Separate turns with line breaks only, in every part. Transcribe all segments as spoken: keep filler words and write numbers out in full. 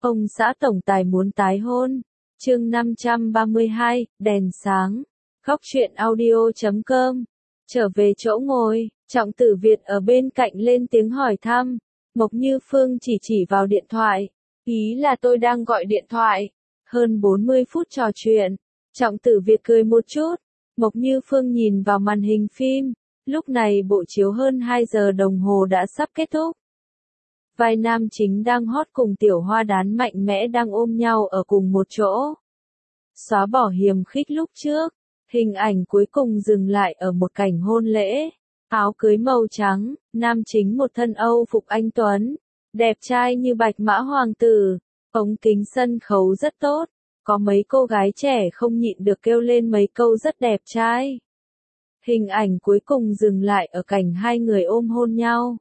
Ông xã tổng tài muốn tái hôn. Chương năm trăm ba mươi hai, đèn sáng. Góc truyện audio chấm com. Trở về chỗ ngồi, Trọng Tử Việt ở bên cạnh lên tiếng hỏi thăm. Mộc Như Phương chỉ chỉ vào điện thoại. Ý là tôi đang gọi điện thoại. Hơn bốn mươi phút trò chuyện. Trọng Tử Việt cười một chút. Mộc Như Phương nhìn vào màn hình phim. Lúc này bộ chiếu hơn hai giờ đồng hồ đã sắp kết thúc. Vai nam chính đang hot cùng tiểu hoa đán mạnh mẽ đang ôm nhau ở cùng một chỗ. Xóa bỏ hiềm khích lúc trước, hình ảnh cuối cùng dừng lại ở một cảnh hôn lễ. Áo cưới màu trắng, nam chính một thân Âu phục anh tuấn, đẹp trai như bạch mã hoàng tử, ống kính sân khấu rất tốt, có mấy cô gái trẻ không nhịn được kêu lên mấy câu rất đẹp trai. Hình ảnh cuối cùng dừng lại ở cảnh hai người ôm hôn nhau.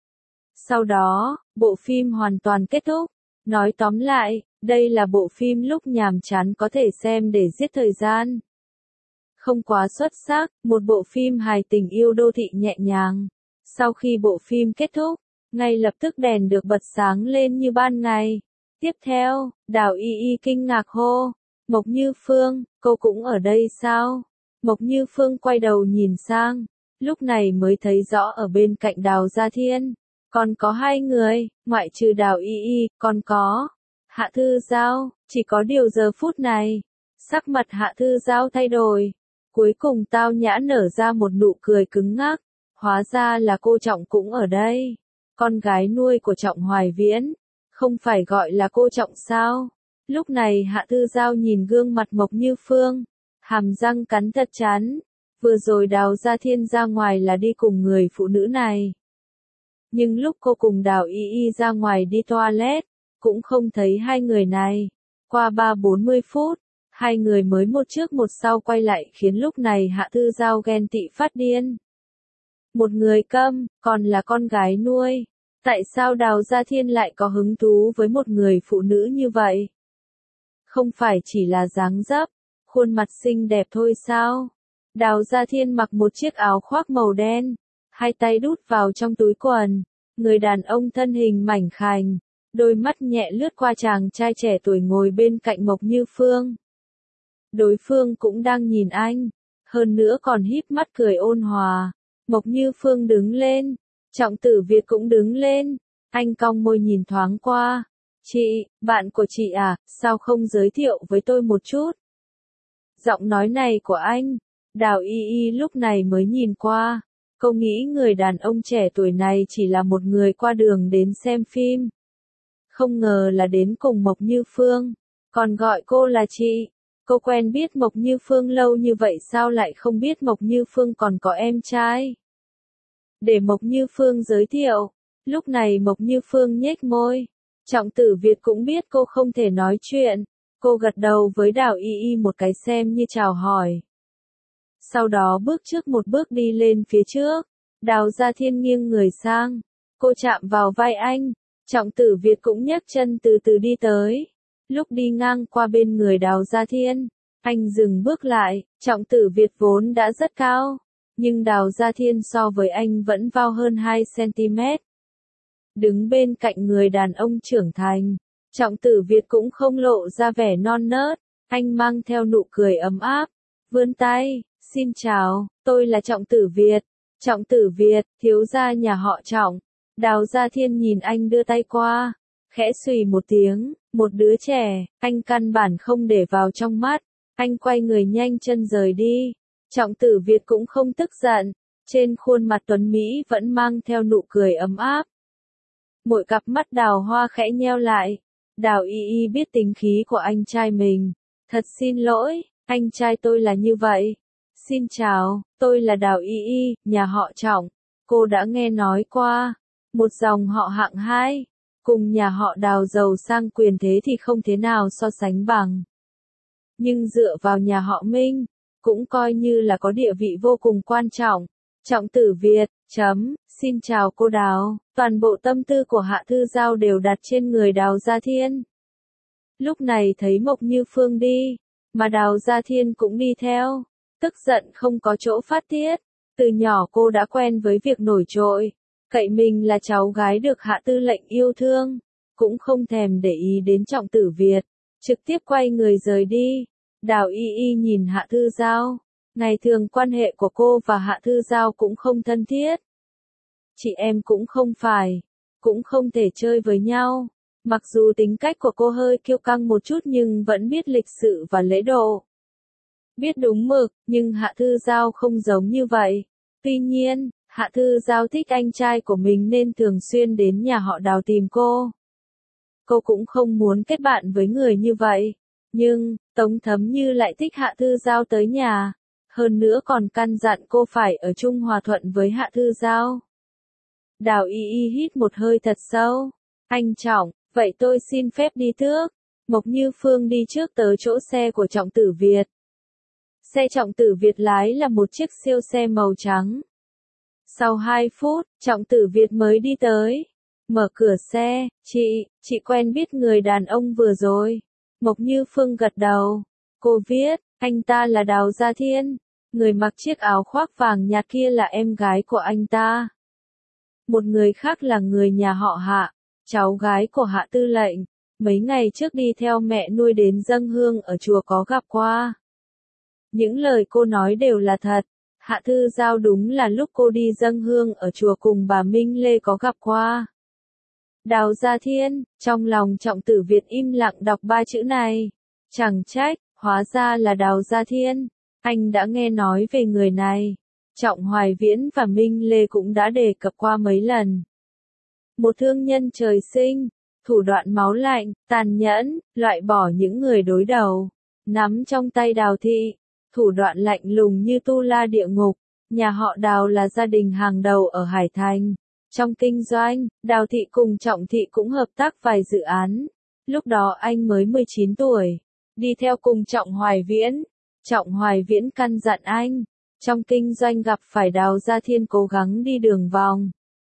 Sau đó, bộ phim hoàn toàn kết thúc. Nói tóm lại, đây là bộ phim lúc nhàm chán có thể xem để giết thời gian. Không quá xuất sắc, một bộ phim hài tình yêu đô thị nhẹ nhàng. Sau khi bộ phim kết thúc, ngay lập tức đèn được bật sáng lên như ban ngày. Tiếp theo, Đào Y Y kinh ngạc hô, Mộc Như Phương, cô cũng ở đây sao? Mộc Như Phương quay đầu nhìn sang, lúc này mới thấy rõ ở bên cạnh Đào Gia Thiên. Còn có hai người, ngoại trừ Đào Y Y, còn có Hạ Thư Giao. Chỉ có điều giờ phút này, sắc mặt Hạ Thư Giao thay đổi. Cuối cùng tao nhã nở ra một nụ cười cứng ngắc. Hóa ra là cô Trọng cũng ở đây. Con gái nuôi của Trọng Hoài Viễn. Không phải gọi là cô Trọng sao? Lúc này Hạ Thư Giao nhìn gương mặt Mộc Như Phương. Hàm răng cắn thật chán. Vừa rồi Đào Gia Thiên ra ngoài là đi cùng người phụ nữ này. Nhưng lúc cô cùng Đào Y Y ra ngoài đi toilet, cũng không thấy hai người này. Qua ba bốn mươi phút, hai người mới một trước một sau quay lại khiến lúc này Hạ Thư Giao ghen tị phát điên. Một người câm, còn là con gái nuôi. Tại sao Đào Gia Thiên lại có hứng thú với một người phụ nữ như vậy? Không phải chỉ là dáng dấp, khuôn mặt xinh đẹp thôi sao? Đào Gia Thiên mặc một chiếc áo khoác màu đen. Hai tay đút vào trong túi quần, người đàn ông thân hình mảnh khảnh, đôi mắt nhẹ lướt qua chàng trai trẻ tuổi ngồi bên cạnh Mộc Như Phương. Đối phương cũng đang nhìn anh, hơn nữa còn híp mắt cười ôn hòa. Mộc Như Phương đứng lên, Trọng Tử Việt cũng đứng lên, anh cong môi nhìn thoáng qua. Chị, bạn của chị à, sao không giới thiệu với tôi một chút? Giọng nói này của anh, Đào Y Y lúc này mới nhìn qua. Cô nghĩ người đàn ông trẻ tuổi này chỉ là một người qua đường đến xem phim. Không ngờ là đến cùng Mộc Như Phương, còn gọi cô là chị. Cô quen biết Mộc Như Phương lâu như vậy sao lại không biết Mộc Như Phương còn có em trai? Để Mộc Như Phương giới thiệu. Lúc này Mộc Như Phương nhếch môi. Trọng Tử Việt cũng biết cô không thể nói chuyện. Cô gật đầu với Đào Y Y một cái xem như chào hỏi. Sau đó bước trước một bước đi lên phía trước. Đào Gia Thiên nghiêng người sang. Cô chạm vào vai anh. Trọng Tử Việt cũng nhấc chân từ từ đi tới. Lúc đi ngang qua bên người Đào Gia Thiên, anh dừng bước lại. Trọng Tử Việt vốn đã rất cao, nhưng Đào Gia Thiên so với anh vẫn cao hơn hai xăng-ti-mét. Đứng bên cạnh người đàn ông trưởng thành, Trọng Tử Việt cũng không lộ ra vẻ non nớt. Anh mang theo nụ cười ấm áp, vươn tay. Xin chào, tôi là Trọng Tử Việt. Trọng Tử Việt, thiếu gia nhà họ Trọng. Đào Gia Thiên nhìn anh đưa tay qua, khẽ xùy một tiếng, một đứa trẻ, anh căn bản không để vào trong mắt. Anh quay người nhanh chân rời đi. Trọng Tử Việt cũng không tức giận, trên khuôn mặt tuấn Mỹ vẫn mang theo nụ cười ấm áp. Mỗi cặp mắt Đào Hoa khẽ nheo lại. Đào Y Y biết tính khí của anh trai mình. Thật xin lỗi, anh trai tôi là như vậy. Xin chào, tôi là Đào Y Y, nhà họ Trọng. Cô đã nghe nói qua, một dòng họ hạng hai, cùng nhà họ Đào giàu sang quyền thế thì không thế nào so sánh bằng. Nhưng dựa vào nhà họ Minh, cũng coi như là có địa vị vô cùng quan trọng. Trọng Tử Việt, chấm, xin chào cô Đào. Toàn bộ tâm tư của Hạ Thư Giao đều đặt trên người Đào Gia Thiên. Lúc này thấy Mộc Như Phương đi, mà Đào Gia Thiên cũng đi theo. Tức giận không có chỗ phát tiết. Từ nhỏ cô đã quen với việc nổi trội, cậy mình là cháu gái được Hạ Tư lệnh yêu thương. cũng không thèm để ý đến Trọng Tử Việt, trực tiếp quay người rời đi. Đào Y Y nhìn Hạ Thư Giao, ngày thường quan hệ của cô và Hạ Thư Giao cũng không thân thiết. Chị em cũng không phải, cũng không thể chơi với nhau. Mặc dù tính cách của cô hơi kiêu căng một chút nhưng vẫn biết lịch sự và lễ độ. Biết đúng mực, nhưng Hạ Thư Giao không giống như vậy. Tuy nhiên, Hạ Thư Giao thích anh trai của mình nên thường xuyên đến nhà họ Đào tìm cô. Cô cũng không muốn kết bạn với người như vậy. Nhưng, Tống Thấm Như lại thích Hạ Thư Giao tới nhà. Hơn nữa còn căn dặn cô phải ở chung hòa thuận với Hạ Thư Giao. Đào Y Y hít một hơi thật sâu. Anh Trọng, vậy tôi xin phép đi trước. Mộc Như Phương đi trước tới chỗ xe của Trọng Tử Việt. Xe Trọng Tử Việt lái là một chiếc siêu xe màu trắng. Sau hai phút, Trọng Tử Việt mới đi tới. Mở cửa xe, chị, chị quen biết người đàn ông vừa rồi. Mộc Như Phương gật đầu. Cô viết, anh ta là Đào Gia Thiên. Người mặc chiếc áo khoác vàng nhạt kia là em gái của anh ta. Một người khác là người nhà họ Hạ, cháu gái của Hạ Tư lệnh. Mấy ngày trước đi theo mẹ nuôi đến dâng hương ở chùa có gặp qua. Những lời cô nói đều là thật. Hạ Thư Giao đúng là lúc cô đi dâng hương ở chùa cùng bà Minh Lê có gặp qua. Đào Gia Thiên, trong lòng Trọng Tử Việt im lặng đọc ba chữ này. Chẳng trách, hóa ra là Đào Gia Thiên. Anh đã nghe nói về người này. Trọng Hoài Viễn và Minh Lê cũng đã đề cập qua mấy lần. Một thương nhân trời sinh, thủ đoạn máu lạnh, tàn nhẫn, loại bỏ những người đối đầu. Nắm trong tay Đào thị, thủ đoạn lạnh lùng như tu la địa ngục. Nhà họ Đào là gia đình hàng đầu ở Hải Thành. Trong kinh doanh, Đào thị cùng Trọng thị cũng hợp tác vài dự án. Lúc đó anh mới mười chín tuổi, đi theo cùng Trọng Hoài Viễn. Trọng Hoài Viễn căn dặn anh, trong kinh doanh gặp phải Đào Gia Thiên cố gắng đi đường vòng.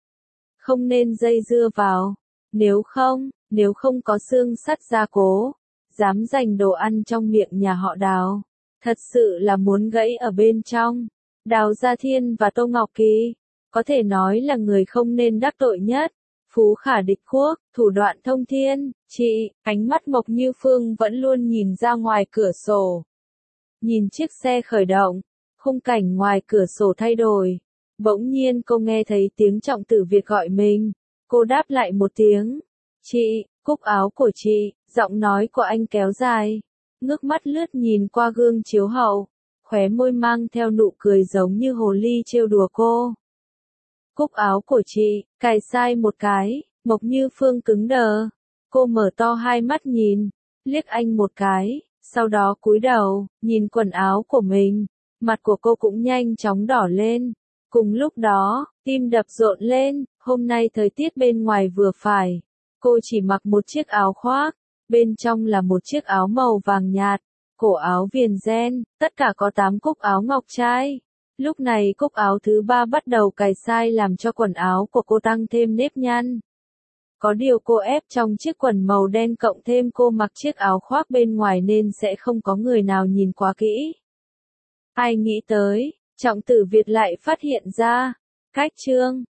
Không nên dây dưa vào, nếu không, nếu không có xương sắt gia cố, dám giành đồ ăn trong miệng nhà họ Đào. Thật sự là muốn gãy ở bên trong. Đào Gia Thiên và Tô Ngọc Kỳ, có thể nói là người không nên đắc tội nhất. Phú khả địch quốc, thủ đoạn thông thiên. Chị, ánh mắt Mộc Như Phương vẫn luôn nhìn ra ngoài cửa sổ. Nhìn chiếc xe khởi động, khung cảnh ngoài cửa sổ thay đổi. Bỗng nhiên cô nghe thấy tiếng Trọng Tử Việt gọi mình. Cô đáp lại một tiếng. Chị, cúc áo của chị, giọng nói của anh kéo dài. Ngước mắt lướt nhìn qua gương chiếu hậu, khóe môi mang theo nụ cười giống như hồ ly trêu đùa cô. Cúc áo của chị, cài sai một cái, Mộc Như Phương cứng đờ. Cô mở to hai mắt nhìn, liếc anh một cái, sau đó cúi đầu, nhìn quần áo của mình. Mặt của cô cũng nhanh chóng đỏ lên. Cùng lúc đó, tim đập rộn lên, hôm nay thời tiết bên ngoài vừa phải. Cô chỉ mặc một chiếc áo khoác, bên trong là một chiếc áo màu vàng nhạt, cổ áo viền ren, tất cả có tám cúc áo ngọc trai. Lúc này cúc áo thứ ba bắt đầu cài sai làm cho quần áo của cô tăng thêm nếp nhăn. Có điều cô ép trong chiếc quần màu đen cộng thêm cô mặc chiếc áo khoác bên ngoài nên sẽ không có người nào nhìn quá kỹ. Ai nghĩ tới, Trọng Tử Việt lại phát hiện ra. Cách chương